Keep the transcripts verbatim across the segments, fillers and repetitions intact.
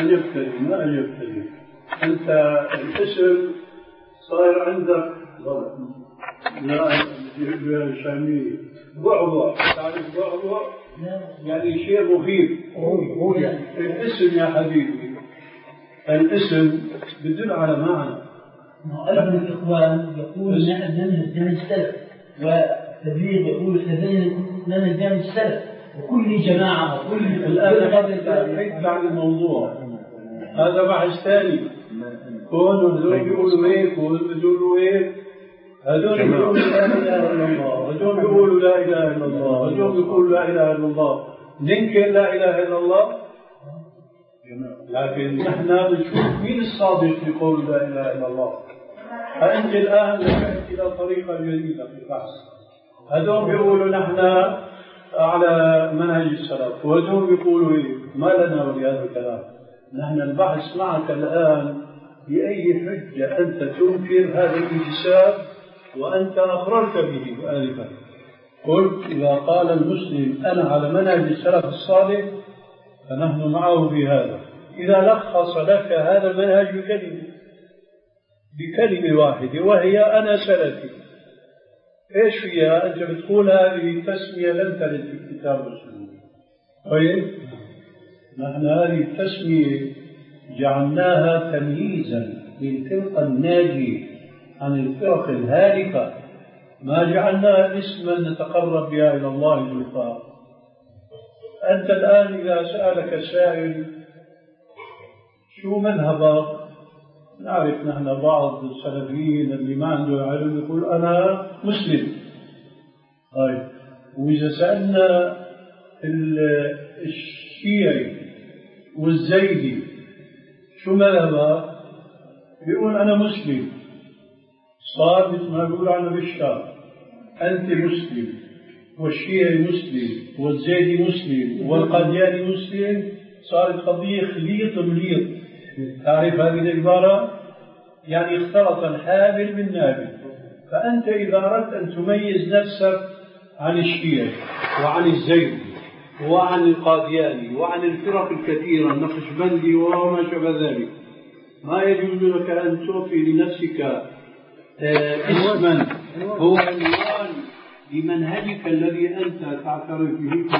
أن يبتدي ما أن يبتدي. أنت الاسم صار عندك لا شامي بعبع، تعرف بعبع يعني شيء مخيف. الاسم يا حبيبي الاسم بدل على معنى. أيضا الإخوان يقول نحن ننهج منهج السلف، والتبليغ يقول ننهج منهج السلف، وكل جماعة وكل الآن هذا عن الموضوع هذا بحث ثاني. كون هذول بيقولوا هيك وهذول بيقولوا هيك، هذول بيقولوا لا إله إلا الله، هذول بيقولوا لا إله إلا الله، هذول بيقولوا لا إله إلا الله. ننكر لا إله إلا الله، لكن نحن بنشوف مين الصادق في قول لا إله إلا الله. فأنت الآن لجأت إلى طريقة جديدة في البحث. هذول بيقولوا نحن على منهج السلف، وهذول بيقولوا إيه؟ ما لنا ولهذا الكلام. نحن البحث معك الآن بأي حجة أنت تنكر هذا الانتساب وأنت أقررت به آلفا. قلت إذا قال المسلم أنا على منهج السلف الصالح فنحن معه في هذا. إذا لخص لك هذا المنهج بكلمة بكلمة واحدة وهي أنا سلفي، إيش فيها؟ أنت بتقول هذه تسمية لم ترد في الكتاب والسنة. طيب نحن هذه التسمية جعلناها تمييزا للفرقة الناجية عن الفرق الهالكة، ما جعلناها اسما نتقرب بها إلى الله زلفى. أنت الآن إذا سألك سائل شو مذهبك، نعرف نحن بعض السلفيين اللي ما عنده علم يقول أنا مسلم. طيب وإذا سألنا الشيعي والزيدي شو مذهبك، يقول أنا مسلم. صار مثل ما يقول عنا بالشام أنت مسلم والشيعي مسلم والزيدي مسلم والقادياني مسلم. صارت قضية خليط مليط. تعرف هذه العبارة؟ يعني اختلط الحابل بالنابل. فأنت إذا أردت أن تميز نفسك عن الشيعي وعن الزيدي وعن القادياني وعن الفرق الكثيرة النقشبندي وما شابه ذلك، ما يجوز لك أن تعطي لنفسك اسما هو عنوان لمنهجك الذي أنت تعترف به.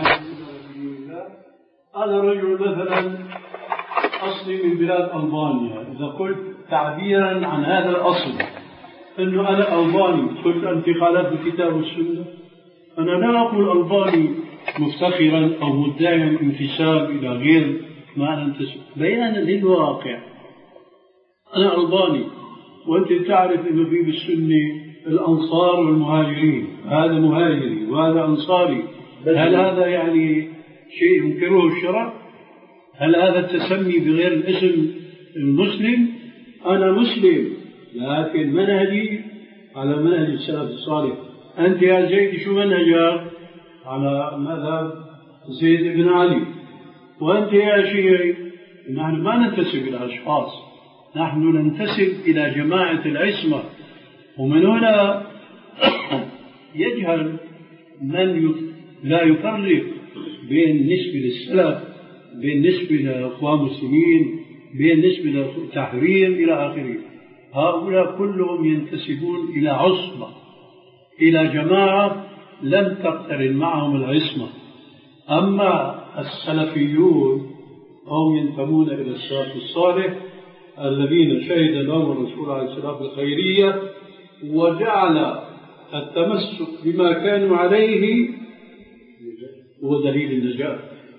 أنا رجل مثلا أصلي من بلاد ألبانيا، إذا قلت تعبيرا عن هذا الأصل أنه أنا ألباني، قلت أنت خالفت الكتاب والسنة. أنا لا أقول ألباني مفتخرا أو مدعيا انتساب إلى غير ما أنتسب، بيانا للواقع. أنا ألباني وأنت تعرف أنه في بالسنة الأنصار والمهاجرين، هذا مهاجري وهذا أنصاري. هل هذا يعني شيء ينكره الشرع؟ هل هذا التسمي بغير الاسم المسلم؟ أنا مسلم لكن منهجي على منهج السلف الصالح. أنت يا زيد شو منهجك؟ على مذهب زيد بن علي. وأنت يا شيعي؟ نحن ما ننتسب إلى أشخاص، نحن ننتسب إلى جماعة العصمة. ومن هنا يجهل من لا يفرق بين نسبة للسلف، بين نسبة لأخوان المسلمين، بين نسبة للتحرير إلى آخره. هؤلاء كلهم ينتسبون إلى عصمة، إلى جماعة لم تقترن معهم العصمة. أما السلفيون هم ينتمون إلى السلف الصالح الذين شهد لهم الرسول عليه الصلاة والسلام الخيرية وجعل التمسك بما كانوا عليه هو دليل النجاة.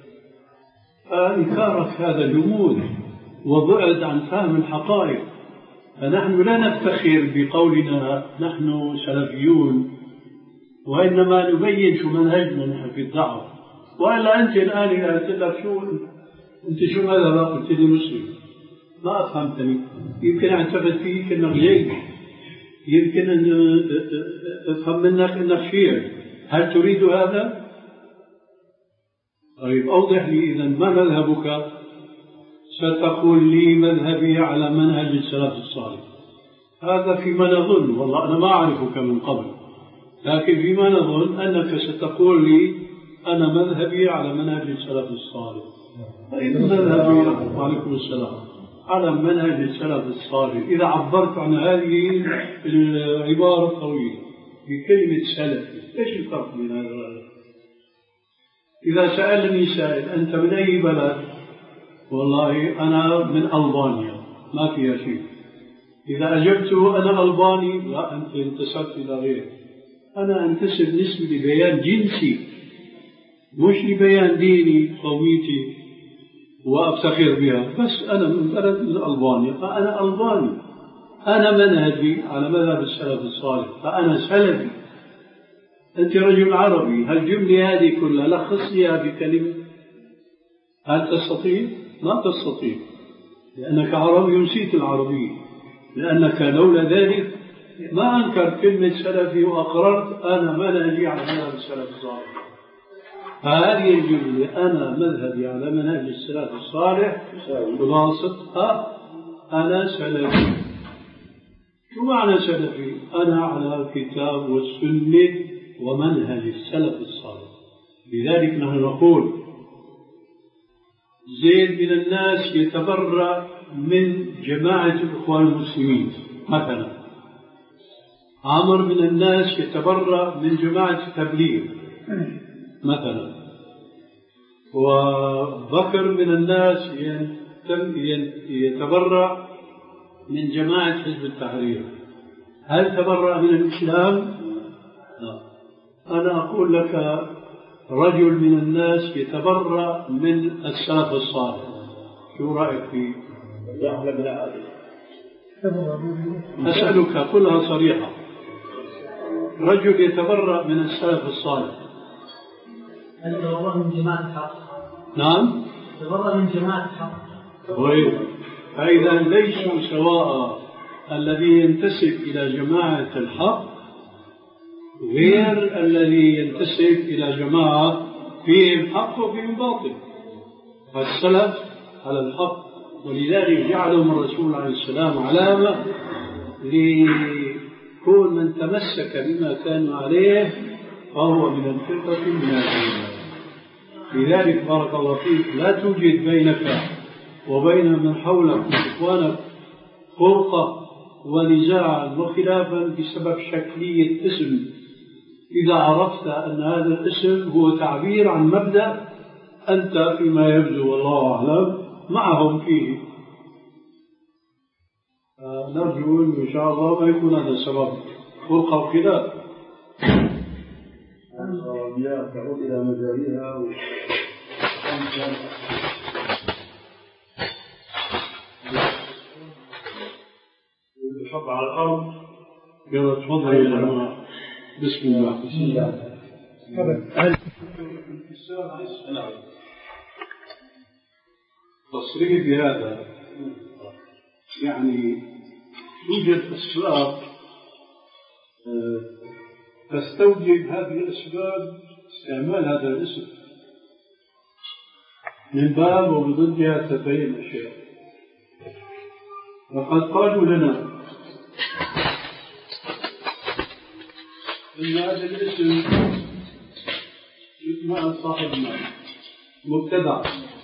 فإنكارك هذا جمود وبعد عن فهم الحقائق. فنحن لا نفتخر بقولنا نحن سلفيون، وإنما نبين شو منهجنا نحن في الدعوة. وإلا أنت الآن إذا قلت لك شو أنت شو ماذا قلت لي مسلم، ما أفهمتني. يمكن أعتقد فيك أنك جيد، يمكن أن أفهم منك أنك شيعي. هل تريد هذا؟ طيب أوضح لي إذن ما مذهبك؟ ستقول لي مذهبي على منهج السلف الصالح. هذا فيما نظن، والله أنا ما أعرفك من قبل، لكن فيما نظن أنك ستقول لي أنا مذهبي على منهج السلف الصالح. مذهبي وعليكم السلام على منهج السلف الصالح. إذا عبرت عن هذه العبارة الطويلة بكلمة سلفي، إيش الفرق بين هذا والآخر؟ إذا سألني سائل أنت من أي بلد؟ والله أنا من ألبانيا، ما فيها شيء. إذا أجبته أنا ألباني، لا أنت انتسبت إلى غيره. أنا أنتسب نسبة لبيان جنسي مش لبيان ديني قوميتي وأفتخر بها، بس أنا من بلد من ألبانيا فأنا ألباني. أنا منهجي على مذهب السلف الصالح فأنا سلفي. أنت رجل عربي، هالجملة هذه كلها لخصيها بكلمة، هل تستطيع؟ ما تستطيع، لأنك عربي نسيت العربية، لأنك لولا ذلك ما أنكرت كلمة سلفي وأقررت أنا منهجي على مذهب السلف الصالح. هذه الجملة أنا مذهبي على منهج السلف الصالح خلاصتها أنا سلفي. شو معنى سلفي؟ أنا على الكتاب والسنة ومنهج السلف الصالح. لذلك نحن نقول زيد من الناس يتبرأ من جماعة الإخوان المسلمين مثلا، عمر من الناس يتبرأ من جماعة التبليغ مثلا، وبكر من الناس يتبرأ من جماعة حزب التحرير. هل تبرأ من الإسلام؟ لا. أنا أقول لك رجل من الناس يتبرأ من السلف الصالح، شو رأيك فيه؟ أسألك قلها صريحة، رجل يتبرأ من السلف الصالح هل يتبرأ من جماعة الحق؟ نعم يتبرأ من جماعة الحق. طيب، فإذا ليسوا سواء الذي ينتسب إلى جماعة الحق غير الذي ينتسب إلى جماعة فيهم حق وفيهم باطل. فالسلف على الحق، ولذلك جعلهم الرسول عليه السلام علامة لكون من تمسك بما كانوا عليه فهو من الفرقة الناجية. لذلك بارك الله فيك لا توجد بينك وبين من حولك من إخوانك فرقة ونزاعا وخلافا بسبب شكلية اسم، إذا عرفت أن هذا الاسم هو تعبير عن مبدأ أنت فيما يبدو والله أعلم معهم فيه. نرجو إن شاء الله ما يكون هذا السبب فرقة وخلاف. الصوابيات تعود إلى مجاريها و... الحب على الأرض. يلا تفضل يا جماعة. بسم الله. بسم الله. تصريح بهذا يعني توجد أسباب تستوجب هذه الأسباب استعمال هذا الاسم من باب وبضدها تبين أشياء. وقد قالوا لنا إن هذا الاسم اسم صاحب المال مبتدع،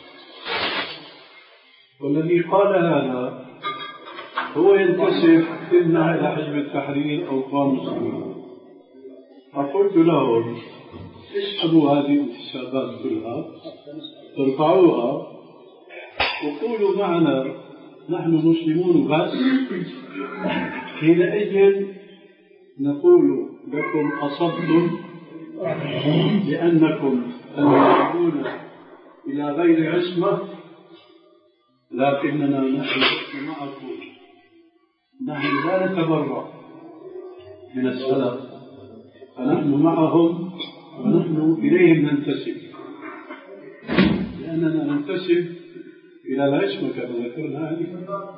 والذي قال هذا هو ينتسب إما إلى حزب التحرير أو قوام المسلمين. فقلت لهم اسحبوا هذه الانتسابات كلها ترفعوها وقولوا معنا نحن مسلمون بس، حينئذ نقول لكم أصبتم لأنكم تنتسبون إلى غير عصمة، لكننا نحن معكم، نحن لا نتبرأ من السلف، فنحن معهم ونحن إليهم ننتسب، لأننا ننتسب إلى العصمة كما ذكرنا آنفا.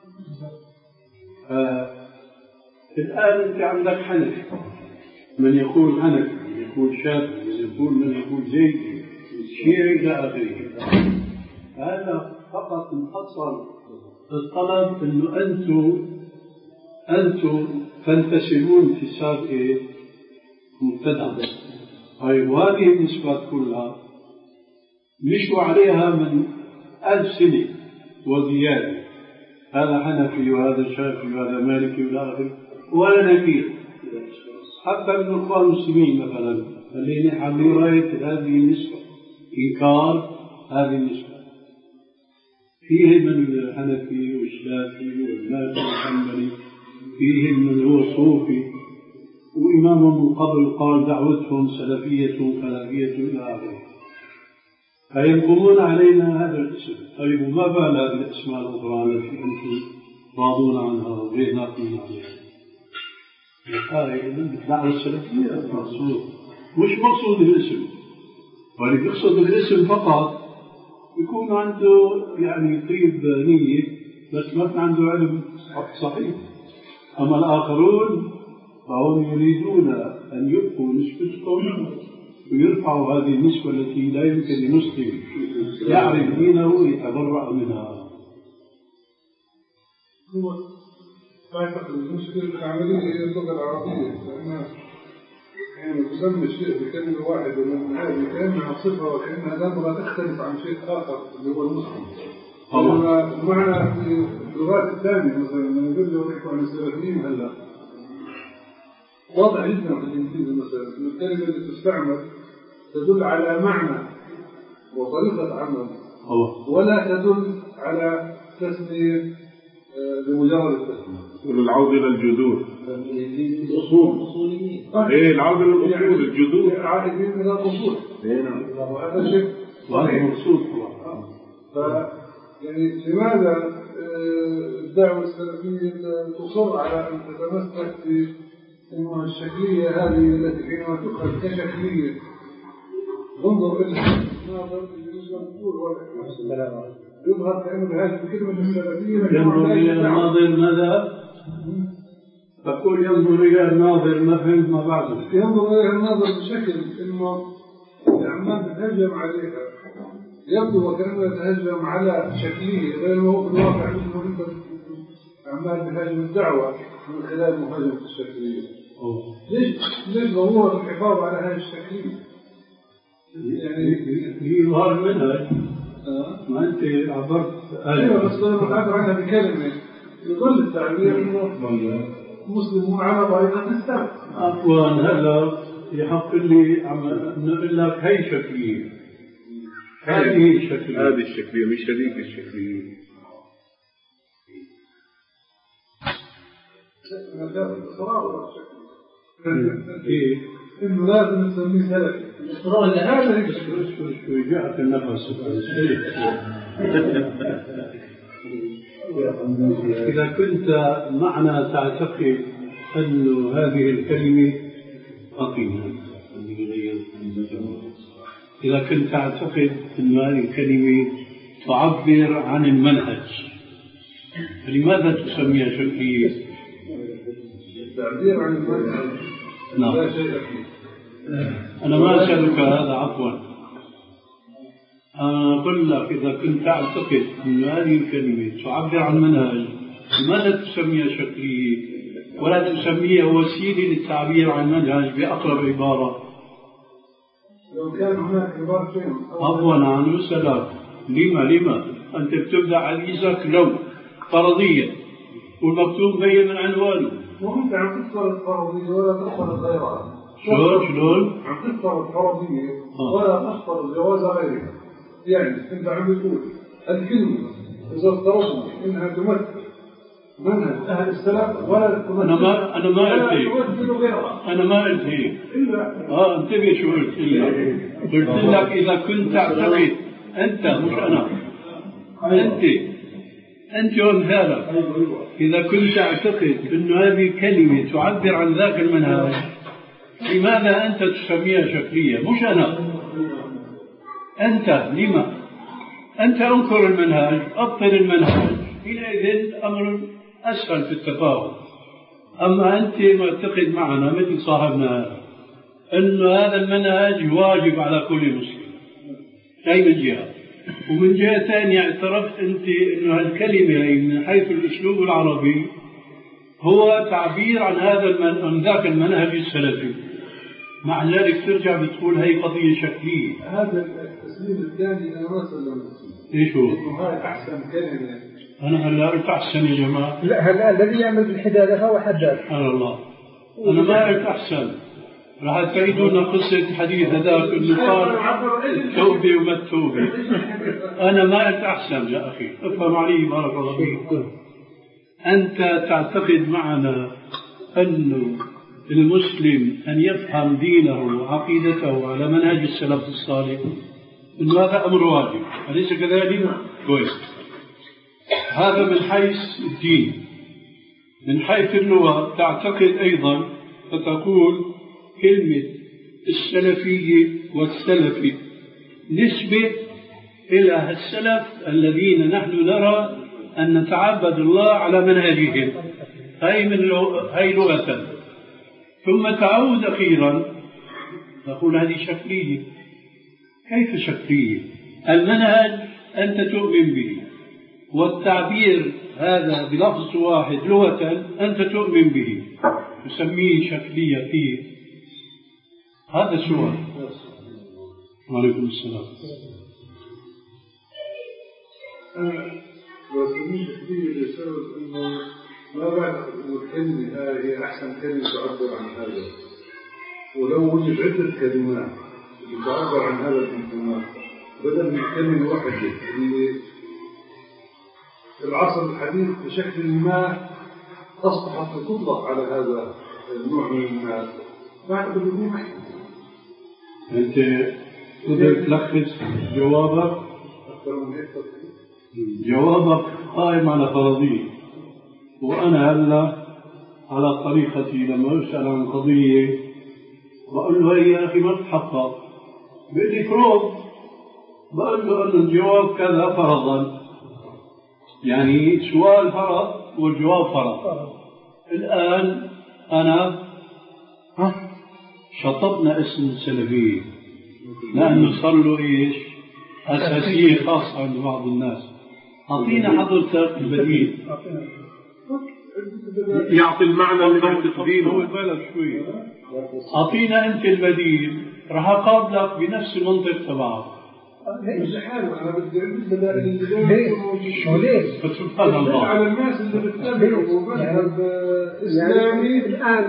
الآن أنت عندك حنفي، من يقول حنفي، من يقول شافعي، من يقول من يقول زيدي، الشيعي إلى آخره. هذا فقط انحصر الطلب أنه أنتم أنتم تنتسبون انتساب مبتدع. طيب وهذه النسبات كلها مشوا عليها من ألف سنة وزيادة، هذا حنفي وهذا شافعي وهذا مالكي ولا آخره ولا نكير. حتى من الإخوان المسلمين مثلا الذين حملوا راية هذه النسبة، إنكار هذه النسبة، فيهم من الحنفي والشافعي والمالكي والحنبلي، فيهم من هو صوفي، وإمام من قبل قال دعوتهم سلفية خلافية إلى آخره. فينقضون علينا هذا الاسم. طيب وما بال هذه الأسماء الأخرى التي أنتم راضون عنها وغير ناقمين عليها؟ هذه الدعوة السلفية مقصود، مش مقصود الاسم، واللي يقصد الاسم فقط يكون عنده يعني طيب نية بس ما كان عنده علم صحيح. أما الآخرون فهم يريدون أن يبقوا نسبتهم ويرفعوا هذه النسبة التي لا يمكن لمسلم يعرف دينه ويتبرع منها. هو أعتقد المشكلة العملية هي اللغة العربية، لأنها يعني تسمى الشيء بكلمة واحدة من هذه كأنها صفة وكأنها نظرة تختلف عن شيء آخر اللي هو المسلم. المعنى في اللغات الثانية مثلا من يقول له نحكي عن السلفيين هلا واضح جدا في الإنجليزي مثلا إن الكلمة اللي تستعمل تدل على معنى وطريقة عمل ولا تدل على تسمية بمجرد التسمية. العودة إلى الجذور، الأصول، إيه العودة إلى الأصول، الجذور، عائدين إلى الأصول. هذا شيء وهذا مقصود. ف يعني لماذا الدعوة السلفية تصر على أن تتمسك في إنه الشكلية هذه التي حينما تؤخذ كشكلية انظر إلى الناظر اللي يقول يظهر كأنه بهذه الكلمة السلفية ينظر إلى الناظر ماذا؟ تقول ينظر إلى الناظر ما فهمت ما بعده. ينظر إلى الناظر بشكل إنه العمال بتهجم عليها يبدو وكأنه يتهجم على شكلية غير هو في الواقع إنه أنت عمال بهاجم الدعوة من خلال مهاجمة الشكلية. ليش ليش ضرورة الحفاظ على هذه الشكلية؟ يعني يظهر منها ما أنت عبرت. أيوة بس أنا بتعبر عنها بكلمة يظل التعبير إنه مسلمون على طريقة السلف. عفوا هلا يحق لي نقول لك هي شكلية، هذه الشكلية، هذه الشكلية مش هذيك الشكلية. إيه إنه لازم نسميه سلفي. الإصرار اللي هذا شو جاءت النفس. إذا كنت معنا تعتقد أن هذه الكلمة قطيعة، إذا كنت تعتقد أن هذه الكلمة تعبر عن المنهج، لماذا تسميها شكلية؟ التعبير عن المنهج نعم. لا شيء فيه. أنا ما أسألك هذا عفوا، أنا أقول لك إذا كنت تعتقد أن هذه الكلمة تعبر عن منهج لماذا تسميها شكلية ولا تسميها وسيلة للتعبير عن منهج بأقرب عبارة؟ لو كان هناك عبارة شيء عفوا عن يسألك لما لما أنت بتبدأ عليزك لو فرضية والمكتوب بين من عنوانه وأنت عم تفرض فرضية ولا تفرض غيرها. شلون شلون؟ عم تفرض فرضية ولا تفرض جواز غيرها. يعني أنت عم تقول الكلمة إذا افترضنا إنها تمثل منهج أهل السلف ولا تمثل أنا ما أنا ما قلت هيك. غيرها. أنا ما قلت هيك. إلا آه انتبه شو قلت لك. قلت لك إذا كنت تعتقد أنت مش أنا أنت أنت وأمثالك إذا كنت تعتقد أن هذه الكلمة تعبر عن ذاك المنهج لماذا أنت تسميها شكلية مش أنا؟ أنت لما؟ أنت أنكر المنهج أبطل المنهج حينئذ أمر أسهل في التفاهم. أما أنت معتقد معنا مثل صاحبنا هذا أن هذا المنهج واجب على كل مسلم، هي من جهة، ومن جهة ثانية اعترفت أنت أن هالكلمة من حيث الأسلوب العربي هو تعبير عن هذا عن ذاك المنهج السلفي، مع ذلك ترجع بتقول هي قضية شكلية. هذا التسليم الثاني أنا ما سلمت إيش هو؟ إنه هاي أحسن كلمة. أنا هلا قلت أحسن يا جماعة. لا هلا الذي يعمل بالحدادة هو حداد. سبحان الله. أنا ما قلت أحسن. راح تعيدون قصة حديث هذاك اللي قال التوبة وما التوبة. أنا ما قلت أحسن يا أخي. افهم علي بارك الله فيك. أنت تعتقد معنا أن المسلم أن يفهم دينه وعقيدته على منهج السلف الصالح إن هذا أمر واجب، أليس كذلك؟ كويس. هذا من حيث الدين. من حيث اللغة تعتقد أيضا فتقول كلمة السلفية والسلفي نسبة إلى السلف الذين نحن نرى أن نتعبد الله على منهجهم، هاي من هاي لغة. ثم تعود أخيرا نقول هذه شكلية. كيف شكلية؟ المنهج أنت تؤمن به، والتعبير هذا بلفظ واحد لغة أنت تؤمن به، تسميه شكلية فيه. هذا سؤال. وعليكم السلام. بس مش كثير لسبب إنه ما بعرف الكلمة هاي هي أحسن كلمة تعبر عن هذا، ولو وجد عدة كلمات تعبر عن هذا الانتماء بدل من كلمة واحدة اللي في العصر الحديث بشكل ما أصبحت تطلق على هذا النوع من الناس. بعد بدون أنت تقدر تلخص جوابك؟ أكثر من هيك. جوابك قائم على فرضية، وأنا هلا على طريقتي لما أسأل عن قضية بقول له هي يا أخي ما تحقق، بيقول لي فروض، بقول له أن الجواب كذا فرضا، يعني سؤال فرض والجواب فرض. الآن أنا شطبنا اسم السلفية لأنه صار له إيش أساسية خاصة عند بعض الناس. أعطينا حضرتك البديل يعطي المعنى اللي بتقديمه. هو بالك شوي. أعطينا أنت البديل، راح أقابلك بنفس المنطق تبعك. مش حاله، أنا بدي أعمل بدائل شو ليش؟ فسبحان الله على الناس اللي بتتبعوا مذهب إسلامي الآن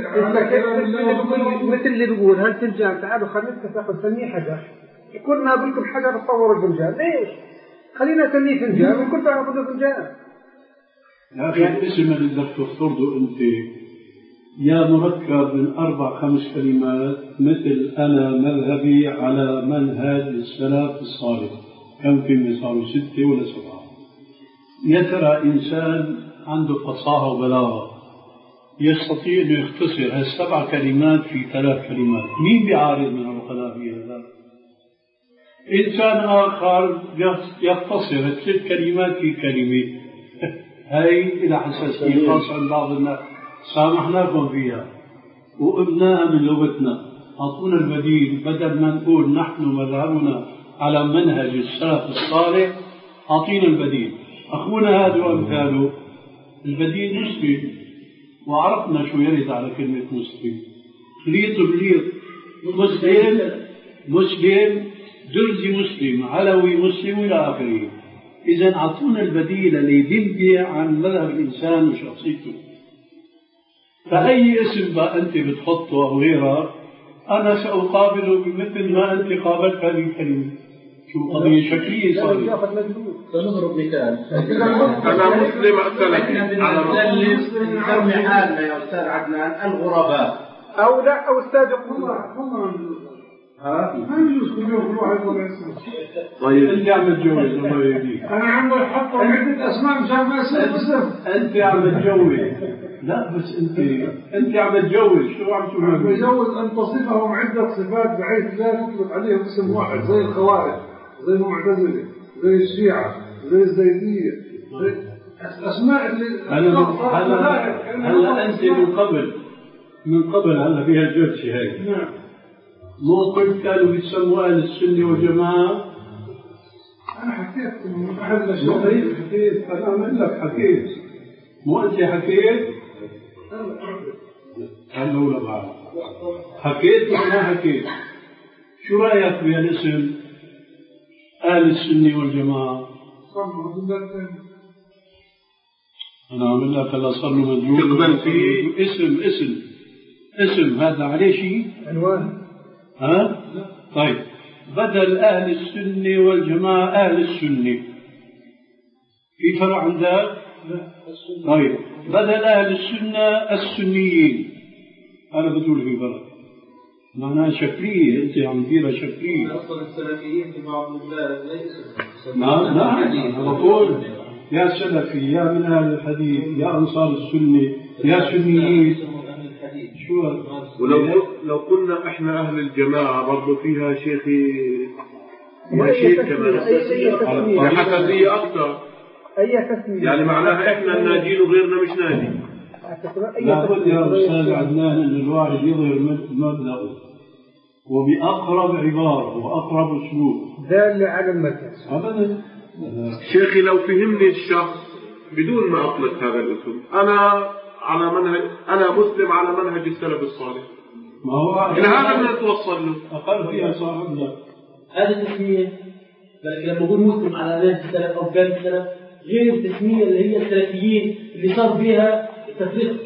مثل اللي بيقول هل فنجان تعالوا خلينا نتفق نسميه حجر، كلنا بلكم حجر تطور الفنجان، ليش؟ خلينا نسميه فنجان وكل تعرفوا فنجان. يا أخي الاسم اللي بدك تفترضه أنت يا مركب من أربع خمس كلمات مثل أنا مذهبي على منهج السلف الصالح، كم كلمة صاروا ستة ولا سبعة. يا ترى إنسان عنده فصاحة وبلاغة يستطيع أن يختصر هالسبع كلمات في ثلاث كلمات، مين بيعارض من العقلاء في هذا؟ إنسان آخر يختصر الست كلمات في كلمة، هاي إلى حساسية خاصة عند بعض الناس، سامحناكم فيها وقمناها من لغتنا. أعطونا البديل، بدل ما نقول نحن مذهبنا على منهج السلف الصالح أعطينا البديل. أخونا هذا وأمثاله البديل مسلم، وعرفنا شو يرد على كلمة مسلم، خليط بليط، مسلم مسلم درزي مسلم علوي مسلم إلى آخره. إذن أعطونا البديل اللي ينبئ عن مذهب الإنسان وشخصيته. فأي اسم بقى أنت بتحطه أو غيره أنا سأقابله بمثل ما أنت قابلت هذه الكلمة. شو قضية شكلية صارت. سنضرب مثال. أنا مسلم أسألك على نسلس نسمي حالنا يا أستاذ عدنان الغرباء أو لا أو السابقون. ها؟ ما يجوز كل يوم كل واحد ولا اسمه. طيب أنت عم تجوز الله يهديك. أنا عم بحط عدة أسماء مشان ما يصير اسم. أنت عم تجوز. لا بس أنت أنت عم تجوز، شو عم تقول؟ عم بجوز أن تصفهم عدة صفات بحيث لا تطلق عليهم اسم واحد، زي الخوارج، زي المعتزلة، زي الشيعة، زي الزيدية، زي أسماء اللي هلا هلا هلا أنت من قبل من قبل هلا فيها جرشة هاي. نعم. مو قلت كانوا يسموا أهل السنة والجماعة؟ أنا حكيت من أحد الأشياء. حكيت أنا أقول لك حكيت، مو أنت حكيت؟ هلا ولا بعد. حكيت ولا حكيت؟ شو رأيك بهالاسم أهل السنة والجماعة؟ أنا أقول لك هلا صار له مدلول تقبل فيه اسم اسم اسم هذا عليه شيء؟ عنوان. ها؟ طيب بدل أهل السنة والجماعة أهل السنة في فرع عندك؟ طيب بدل أهل السنة السنيين أنا بقول في فرع معناها شكلية أنت عم تديرها شكلية. أصل السلفيين في بعض البلاد ليسوا نعم نعم أنا بقول يا سلفي يا من أهل الحديث يا أنصار السنة يا سنيين شو ولو لو قلنا احنا اهل الجماعه برضه فيها شيخي فيها شيء كمان حساسيه اكثر. اي تسميه يعني معناها احنا الناجين وغيرنا مش ناجي. لابد يا استاذ عدنان ان الواحد يظهر مبدأه وبأقرب عباره واقرب اسلوب دال على المذهب. ابدا شيخي لو فهمني الشخص بدون ما اطلق هذا الاسم انا على منهج أنا مسلم على منهج السلف الصالح. ما هو إلى هذا بدنا نتوصل له. أقل فيها صاحبنا. هذه التسمية لما أقول مسلم على منهج السلف أو كان السلف غير التسمية اللي هي السلفيين اللي صار فيها تفريق.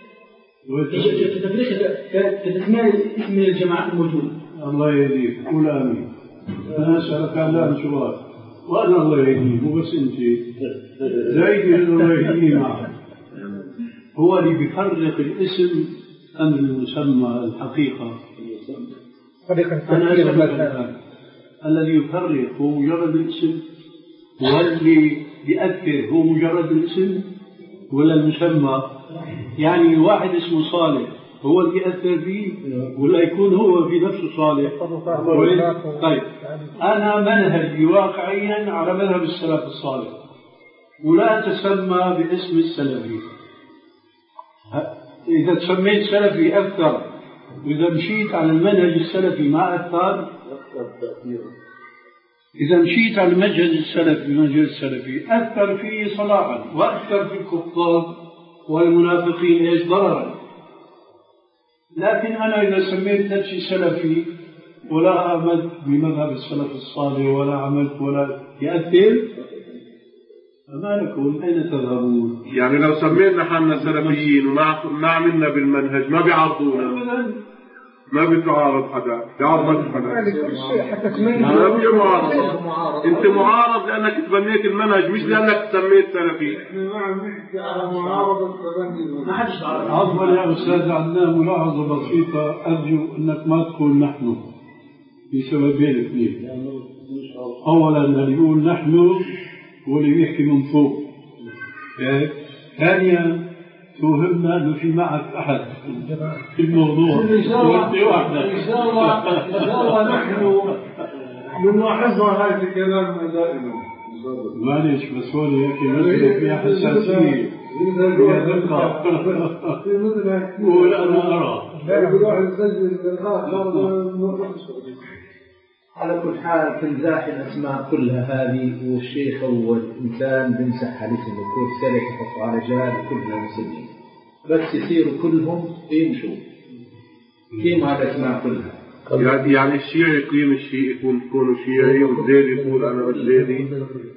تفريق كتسمية اسم الجماعة الموجودة. الله يهديك قول آمين. أنا أسألك عن سؤال وأنا الله يهديك وبس أنت زايد الله يهديه معك. هو اللي بيفرق الاسم أم المسمى الحقيقة. أنا أسأل الذي يفرق هو مجرد الاسم واللي بيأثر هو مجرد الاسم ولا المسمى؟ يعني واحد اسمه صالح هو اللي يأثر فيه ولا يكون هو في نفسه صالح؟ طيب أنا منهجي واقعيا على مذهب السلف الصالح ولا أتسمى باسم السلفي. إذا تسميت سلفي أكثر وإذا مشيت على المنهج السلفي ما أكثر. إذا مشيت على المنهج السلفي المنهج السلفي أكثر فيه صلاحا وأكثر في الكفار والمنافقين إيش ضررا. لكن أنا إذا سميت نفسي سلفي ولا عملت بمذهب السلف الصالح ولا عملت ولا يأثر فما لكم أين تذهبون؟ يعني لو سمينا حالنا سلفيين وما ما عملنا بالمنهج ما بيعارضونا ما بتعارض حدا بيعارض حدا ما في معارضة. انت معارض لانك تبنيت المنهج مش لانك سميت سلفي. عفوا يا استاذ عدنان ملاحظة بسيطة ارجو انك ما تقول نحن بسببين اثنين. اولا اللي يقول نحن واللي بيحكي من فوق. ثانيا توهمنا انه في معك احد في الموضوع وانت وحدك. ان شاء الله ان شاء الله نحن بنلاحظها هذه كلامنا دائما. معلش بس هون هيك مسألة فيها حساسية فيها دقة ولا أرى على كل حال تنزاح الأسماء كلها هذه والشيخ أول إنسان بنسح على اسمه يكون سلك يحط على رجال كلنا مسلمين بس يصيروا كلهم يمشوا قيمة الأسماء كلها. يعني يعني الشيعي يقيم الشيعي يكون يكونوا شيعي والزيد يقول أنا الزيدي.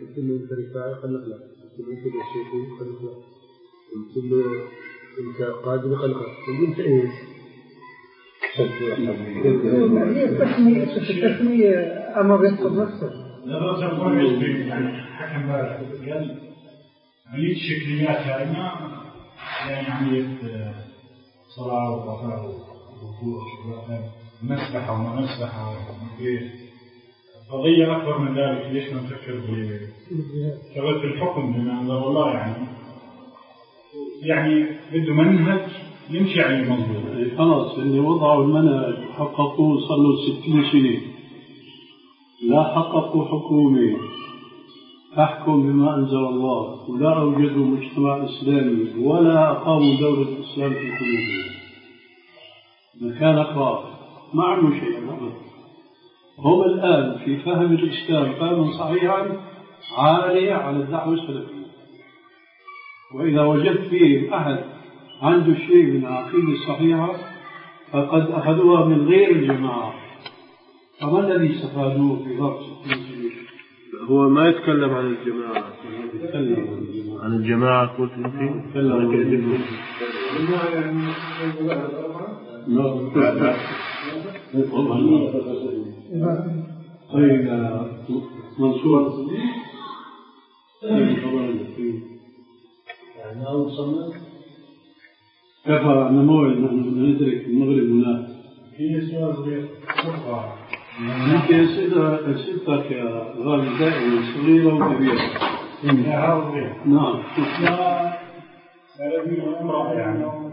انت قادر خلقه انت ايش؟ التسمية التسمية امر يحفظ نفسه. لا بس اقول يعني حكم قال عملية الشكليات هاي ما يعني عملية صلاة وطهارة ووضوء وشغلات مسبحة وما مسبحة قضية أكبر من ذلك. ليش ما نفكر بشغلة الحكم بما أنزل الله يعني يعني بده منهج يمشي عليه مضبوط. خلاص اللي وضعوا المنهج حققوه صار له ستين سنة لا حققوا حكومة تحكم بما أنزل الله ولا أوجدوا مجتمع إسلامي ولا أقاموا دولة الإسلام في قلوبهم. مكان خاص ما عملوا شيء أبدا. هم الآن في فهم الإسلام فهما صحيحا عالي على الدعوة السلفية. وإذا وجدت فيهم أحد عنده شيء من عقيدة صحيحة فقد أخذوها من غير الجماعة، فما الذي استفادوه في ظرف ستين سنة؟ هو ما يتكلم عن الجماعة، يتكلم عن الجماعة قلت فيه يتكلم عن الجماعة. طيب منصور كفى أن موعد نحن ندرك المغرب هناك. في سؤال صغير يمكن أسئلة أسئلتك يا غالي دائما صغيرة وكبيرة. لا هذا صغير. نعم. لا لا امرأة يعني